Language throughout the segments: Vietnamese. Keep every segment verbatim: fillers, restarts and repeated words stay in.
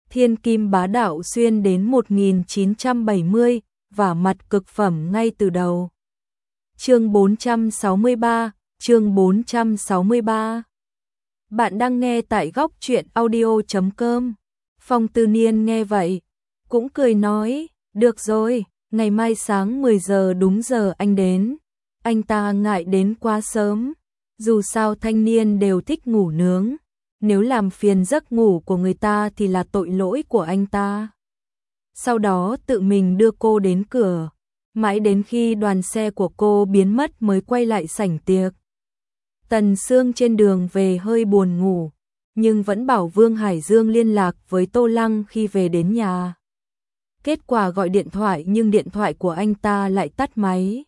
Thiên kim bá đạo xuyên đến một nghìn chín trăm bảy mươi, và mặt cực phẩm ngay từ đầu. Chương bốn trăm sáu mươi ba, chương bốn trăm sáu mươi ba. Bạn đang nghe tại góc truyện audio chấm com. Phong Tư Niên nghe vậy, cũng cười nói, được rồi, ngày mai sáng mười giờ đúng giờ anh đến. Anh ta ngại đến quá sớm, dù sao thanh niên đều thích ngủ nướng. Nếu làm phiền giấc ngủ của người ta thì là tội lỗi của anh ta. Sau đó tự mình đưa cô đến cửa, mãi đến khi đoàn xe của cô biến mất mới quay lại sảnh tiệc. Tần Sương trên đường về hơi buồn ngủ, nhưng vẫn bảo Vương Hải Dương liên lạc với Tô Lăng khi về đến nhà. Kết quả gọi điện thoại nhưng điện thoại của anh ta lại tắt máy.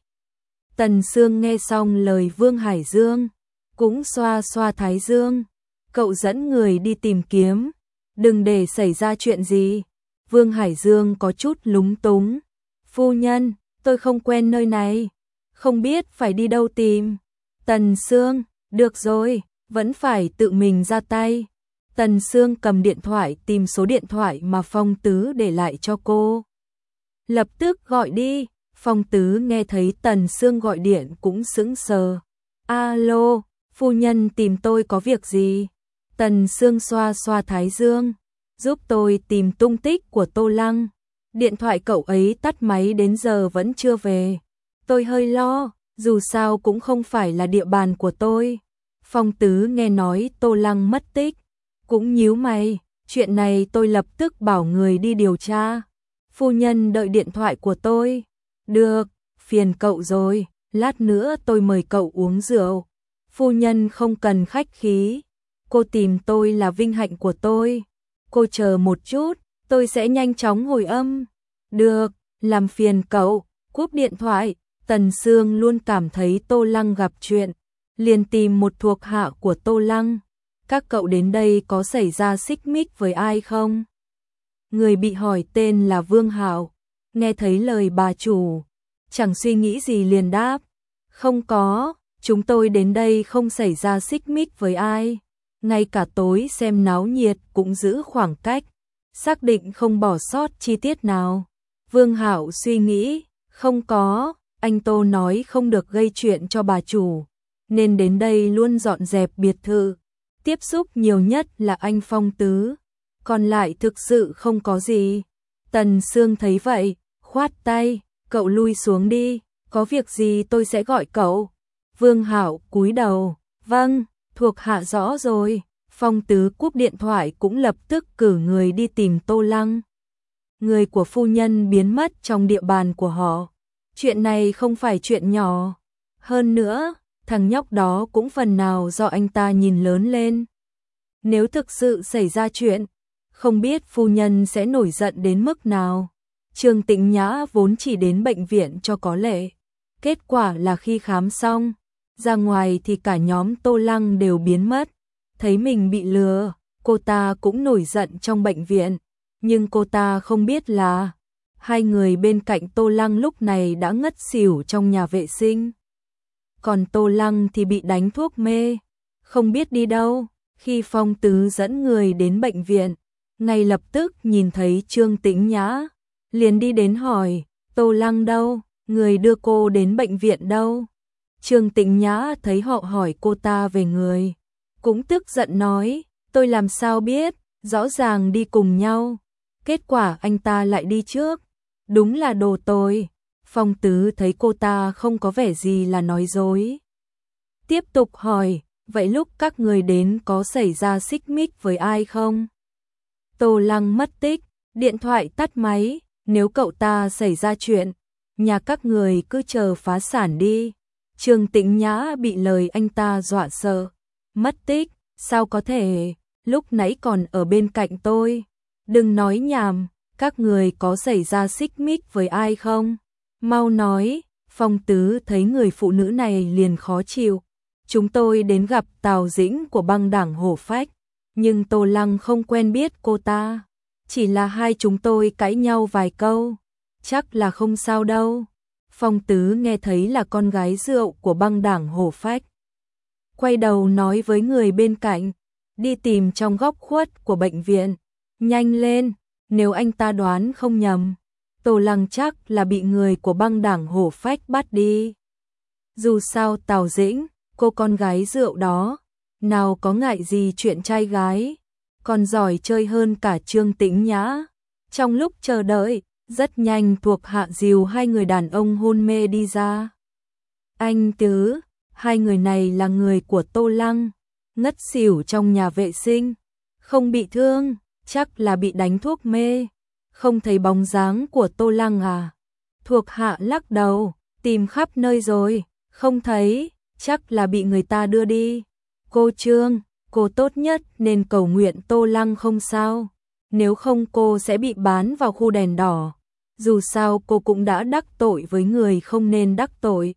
Tần Sương nghe xong lời Vương Hải Dương, cũng xoa xoa thái dương. Cậu dẫn người đi tìm kiếm, đừng để xảy ra chuyện gì. Vương Hải Dương có chút lúng túng. Phu nhân, tôi không quen nơi này, không biết phải đi đâu tìm. Tần Sương, được rồi, vẫn phải tự mình ra tay. Tần Sương cầm điện thoại tìm số điện thoại mà Phong Tứ để lại cho cô. Lập tức gọi đi. Phong Tứ nghe thấy Tần Sương gọi điện cũng sững sờ. Alo, phu nhân tìm tôi có việc gì? Tần Sương xoa xoa thái dương, giúp tôi tìm tung tích của Tô Lăng. Điện thoại cậu ấy tắt máy đến giờ vẫn chưa về. Tôi hơi lo, dù sao cũng không phải là địa bàn của tôi. Phong Tứ nghe nói Tô Lăng mất tích, cũng nhíu mày, chuyện này tôi lập tức bảo người đi điều tra. Phu nhân đợi điện thoại của tôi. Được, phiền cậu rồi, lát nữa tôi mời cậu uống rượu. Phu nhân không cần khách khí. Cô tìm tôi là vinh hạnh của tôi. Cô chờ một chút, tôi sẽ nhanh chóng hồi âm. Được, làm phiền cậu. Cúp điện thoại. Tần Sương luôn cảm thấy Tô Lăng gặp chuyện, liền tìm một thuộc hạ của Tô Lăng. Các cậu đến đây có xảy ra xích mích với ai không? Người bị hỏi tên là Vương Hạo. Nghe thấy lời bà chủ, chẳng suy nghĩ gì liền đáp. Không có, chúng tôi đến đây không xảy ra xích mích với ai. Ngay cả tối xem náo nhiệt cũng giữ khoảng cách, xác định không bỏ sót chi tiết nào. Vương Hạo suy nghĩ, không có, anh Tô nói không được gây chuyện cho bà chủ, nên đến đây luôn dọn dẹp biệt thự. Tiếp xúc nhiều nhất là anh Phong Tứ, còn lại thực sự không có gì. Tần Sương thấy vậy, khoát tay, cậu lui xuống đi, có việc gì tôi sẽ gọi cậu. Vương Hạo cúi đầu, vâng. Thuộc hạ rõ rồi. Phong Tứ cúp điện thoại cũng lập tức cử người đi tìm Tô Lăng. Người của phu nhân biến mất trong địa bàn của họ. Chuyện này không phải chuyện nhỏ. Hơn nữa, thằng nhóc đó cũng phần nào do anh ta nhìn lớn lên. Nếu thực sự xảy ra chuyện, không biết phu nhân sẽ nổi giận đến mức nào. Trương Tĩnh Nhã vốn chỉ đến bệnh viện cho có lệ. Kết quả là khi khám xong, ra ngoài thì cả nhóm Tô Lăng đều biến mất. Thấy mình bị lừa, cô ta cũng nổi giận trong bệnh viện. Nhưng cô ta không biết là hai người bên cạnh Tô Lăng lúc này đã ngất xỉu trong nhà vệ sinh. Còn Tô Lăng thì bị đánh thuốc mê, không biết đi đâu. Khi Phong Tứ dẫn người đến bệnh viện, ngay lập tức nhìn thấy Trương Tĩnh Nhã, liền đi đến hỏi, Tô Lăng đâu, người đưa cô đến bệnh viện đâu? Trương Tĩnh Nhã thấy họ hỏi cô ta về người, cũng tức giận nói, tôi làm sao biết, rõ ràng đi cùng nhau. Kết quả anh ta lại đi trước, đúng là đồ tồi. Phong Tứ thấy cô ta không có vẻ gì là nói dối, tiếp tục hỏi, vậy lúc các người đến có xảy ra xích mích với ai không? Tô Lăng mất tích, điện thoại tắt máy, nếu cậu ta xảy ra chuyện, nhà các người cứ chờ phá sản đi. Trương Tĩnh Nhã bị lời anh ta dọa sợ. Mất tích, sao có thể, lúc nãy còn ở bên cạnh tôi. Đừng nói nhảm, các người có xảy ra xích mích với ai không? Mau nói. Phong Tứ thấy người phụ nữ này liền khó chịu. Chúng tôi đến gặp Tào Dĩnh của băng đảng Hổ Phách, nhưng Tô Lăng không quen biết cô ta. Chỉ là hai chúng tôi cãi nhau vài câu, chắc là không sao đâu. Phong Tứ nghe thấy là con gái rượu của băng đảng Hổ Phách, quay đầu nói với người bên cạnh, đi tìm trong góc khuất của bệnh viện, Nhanh lên, nếu anh ta đoán không nhầm, Tô Lăng chắc là bị người của băng đảng hổ phách bắt đi. Dù sao Tào Dĩnh, cô con gái rượu đó, nào có ngại gì chuyện trai gái, còn giỏi chơi hơn cả Trương Tĩnh Nhã. Trong lúc chờ đợi, rất nhanh thuộc hạ dìu hai người đàn ông hôn mê đi ra. Anh Tứ, hai người này là người của Tô Lăng, ngất xỉu trong nhà vệ sinh, không bị thương, chắc là bị đánh thuốc mê. Không thấy bóng dáng của Tô Lăng à? Thuộc hạ lắc đầu, tìm khắp nơi rồi, không thấy, chắc là bị người ta đưa đi. Cô Trương, cô tốt nhất nên cầu nguyện Tô Lăng không sao, nếu không cô sẽ bị bán vào khu đèn đỏ. Dù sao cô cũng đã đắc tội với người không nên đắc tội.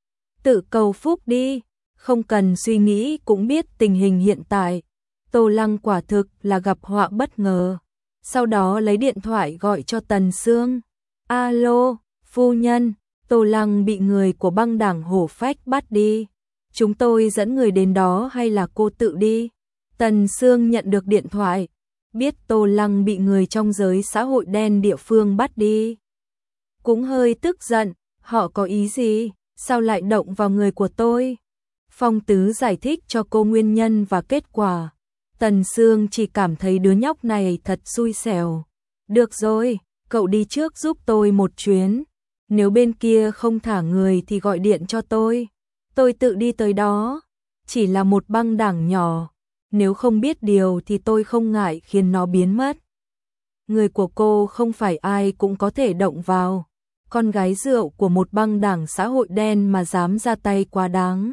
Tự cầu phúc đi, không cần suy nghĩ cũng biết tình hình hiện tại. Tô Lăng quả thực là gặp họa bất ngờ. Sau đó lấy điện thoại gọi cho Tần Sương. Alo, phu nhân, Tô Lăng bị người của băng đảng hổ phách bắt đi. Chúng tôi dẫn người đến đó hay là cô tự đi? Tần Sương nhận được điện thoại, biết Tô Lăng bị người trong giới xã hội đen địa phương bắt đi. Cũng hơi tức giận, họ có ý gì, sao lại động vào người của tôi? Phong Tứ giải thích cho cô nguyên nhân và kết quả. Tần Sương chỉ cảm thấy đứa nhóc này thật xui xẻo. Được rồi, cậu đi trước giúp tôi một chuyến. Nếu bên kia không thả người thì gọi điện cho tôi. Tôi tự đi tới đó. Chỉ là một băng đảng nhỏ. Nếu không biết điều thì tôi không ngại khiến nó biến mất. Người của cô không phải ai cũng có thể động vào. Con gái rượu của một băng đảng xã hội đen mà dám ra tay quá đáng.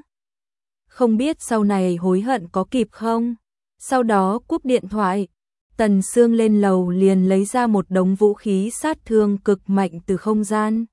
Không biết sau này hối hận có kịp không? Sau đó cúp điện thoại, Tần Sương lên lầu liền lấy ra một đống vũ khí sát thương cực mạnh từ không gian.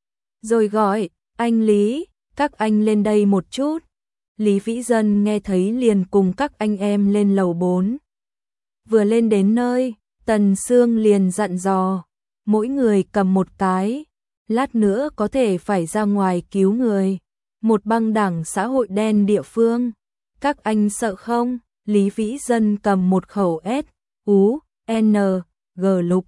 Rồi gọi, anh Lý, các anh lên đây một chút. Lý Vĩ Dân nghe thấy liền cùng các anh em lên lầu bốn. Vừa lên đến nơi, Tần Sương liền dặn dò, mỗi người cầm một cái, lát nữa có thể phải ra ngoài cứu người. Một băng đảng xã hội đen địa phương, các anh sợ không? Lý Vĩ Dân cầm một khẩu S, U, N, G lục.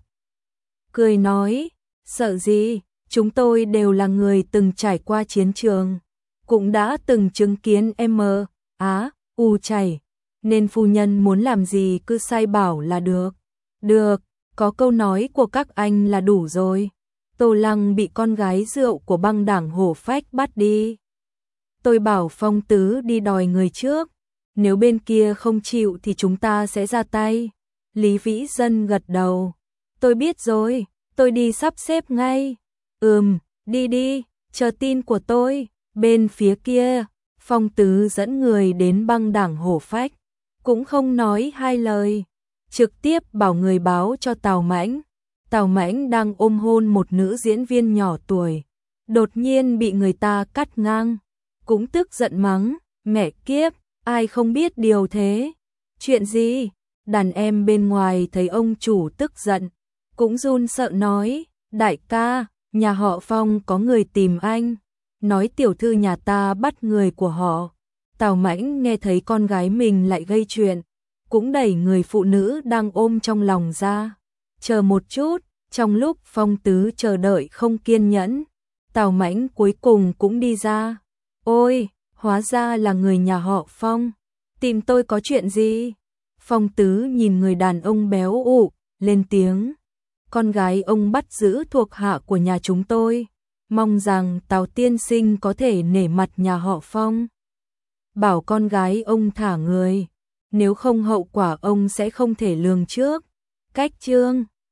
Cười nói, sợ gì, chúng tôi đều là người từng trải qua chiến trường, cũng đã từng chứng kiến M, Á, U chảy, nên phu nhân muốn làm gì cứ sai bảo là được. Được, có câu nói của các anh là đủ rồi. Tô Lăng bị con gái rượu của băng đảng hổ phách bắt đi. Tôi bảo Phong Tứ đi đòi người trước. Nếu bên kia không chịu thì chúng ta sẽ ra tay. Lý Vĩ Dân gật đầu. Tôi biết rồi, tôi đi sắp xếp ngay. Ừm, đi đi, chờ tin của tôi. Bên phía kia, Phong Tứ dẫn người đến băng đảng hổ phách. Cũng không nói hai lời. Trực tiếp bảo người báo cho Tào Mãnh. Tào Mãnh đang ôm hôn một nữ diễn viên nhỏ tuổi. Đột nhiên bị người ta cắt ngang. Cũng tức giận mắng, mẹ kiếp. Ai không biết điều thế? Chuyện gì? Đàn em bên ngoài thấy ông chủ tức giận, cũng run sợ nói, đại ca, nhà họ Phong có người tìm anh, nói tiểu thư nhà ta bắt người của họ. Tào Mãnh nghe thấy con gái mình lại gây chuyện, cũng đẩy người phụ nữ đang ôm trong lòng ra. Chờ một chút, trong lúc Phong Tứ chờ đợi không kiên nhẫn, Tào Mãnh cuối cùng cũng đi ra. Ôi! Hóa ra là người nhà họ Phong. Tìm tôi có chuyện gì? Phong Tứ nhìn người đàn ông béo ụ, lên tiếng. Con gái ông bắt giữ thuộc hạ của nhà chúng tôi. Mong rằng Tào tiên sinh có thể nể mặt nhà họ Phong. Bảo con gái ông thả người. Nếu không hậu quả ông sẽ không thể lường trước. Cách chương